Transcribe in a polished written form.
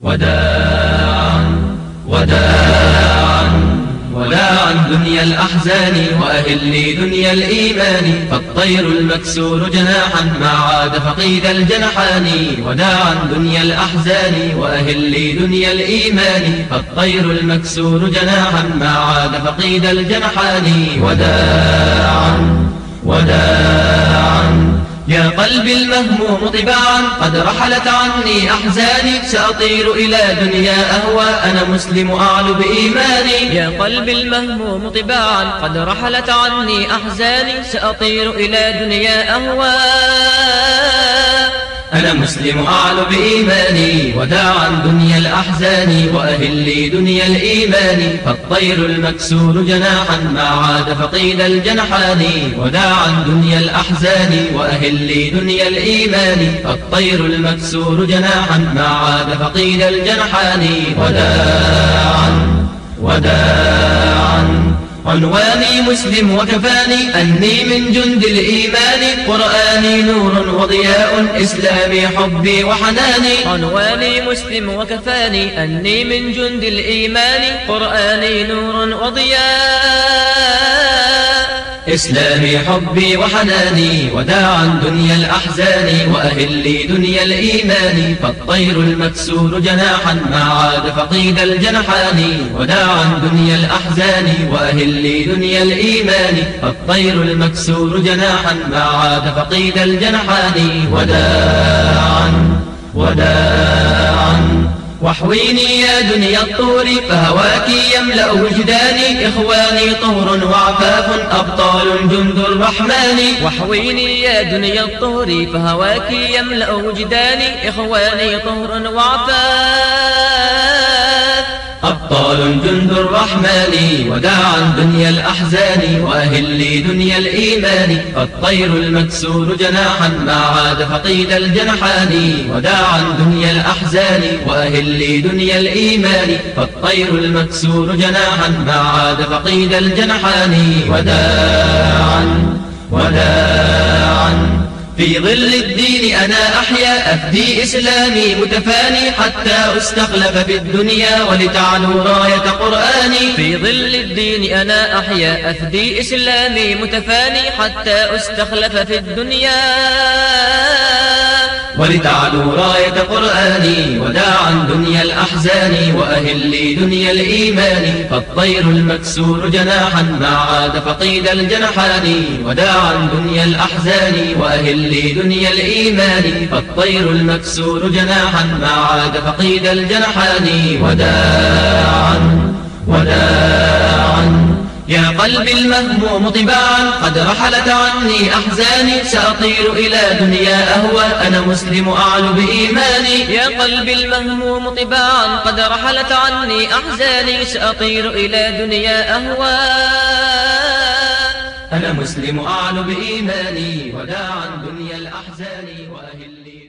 وداعا وداعا وداعا دنيا الأحزان وأهلي دنيا الإيمان، فالطير المكسور جناحا ما عاد فقيد الجنحان. وداعا دنيا الأحزان وأهلي دنيا الإيمان، فالطير المكسور جناحا ما عاد فقيد الجنحان. وداعا وداعا يا قلبي المهموم طباعا، قد رحلت عني أحزاني، سأطير إلى دنيا أهوى أنا مسلم أعلو بإيماني. يا قلبي المهموم طباعا، قد رحلت عني أحزاني، سأطير إلى دنيا أهوى أنا مسلم أعلو بإيماني. وداعا دنيا الأحزان وأهلي دنيا الإيمان، فالطير المكسور جناحا ما عاد فقيد الجنحان. وداعا دنيا الأحزان وأهلي دنيا الإيمان، فالطير المكسور جناحا ما عاد فقيد الجنحان. وداعا وداعا عنواني مسلم وكفاني أني من جند الإيمان، قرآني نور وضياء إسلامي حبي وحناني. عنواني مسلم وكفاني أني من جند الإيمان، قرآني نور وضياء إسلامي حبي وحناني. وداعا دنيا الأحزان وأهلي دنيا الإيمان، فالطير المكسور جناحا ما عاد فقيد الجنحان. وداعا دنيا الأحزان وأهلي دنيا الإيمان، فالطير المكسور جناحا ما عاد فقيد الجنحان. وداعا وداعا واحويني يا دنيا الطور، فهواك يملأ وجداني، إخواني طهر وعفاف أبطال جند الرحمن. واحويني يا دنيا الطهر، فهواك يملأ وجداني، إخواني طهر وعفاف أبطال جند الرحمن. وداعا دنيا الأحزان وأهلي دنيا الإيمان، فالطير المكسور جناحا ما عاد فقيد الجنحان. وداعا دنيا الأحزان وأهلي دنيا الإيمان، فالطير المكسور جناحا ما عاد فقيد الجنحان. وداعا وداعا في ظل الدين أنا أحيا، أفدي إسلامي متفاني، حتى أستخلف في الدنيا ولتعلو راية قرآني. في ظل الدين أنا أحيا، أفدي إسلامي متفاني، حتى أستخلف في الدنيا ولتعلو راية قرآني. وداعا دنيا الأحزان وأهلي دنيا الإيمان، فالطير المكسور جناحا ما عاد فقيد الجنحان. وداعا دنيا الأحزان وأهلي دنيا الإيمان، فالطير المكسور جناحا ما عاد فقيد الجنحان. وداعا وداعا يا قلبي المهموم طباعا، قد رحلت عني أحزاني، سأطير إلى دنيا أهوى أنا مسلم أعلو بإيماني. يا قلبي المهموم طباعا، قد رحلت عني أحزاني، سأطير إلى دنيا أهوى أنا مسلم أعلو بإيماني. وداعا دنيا الأحزان وأهلي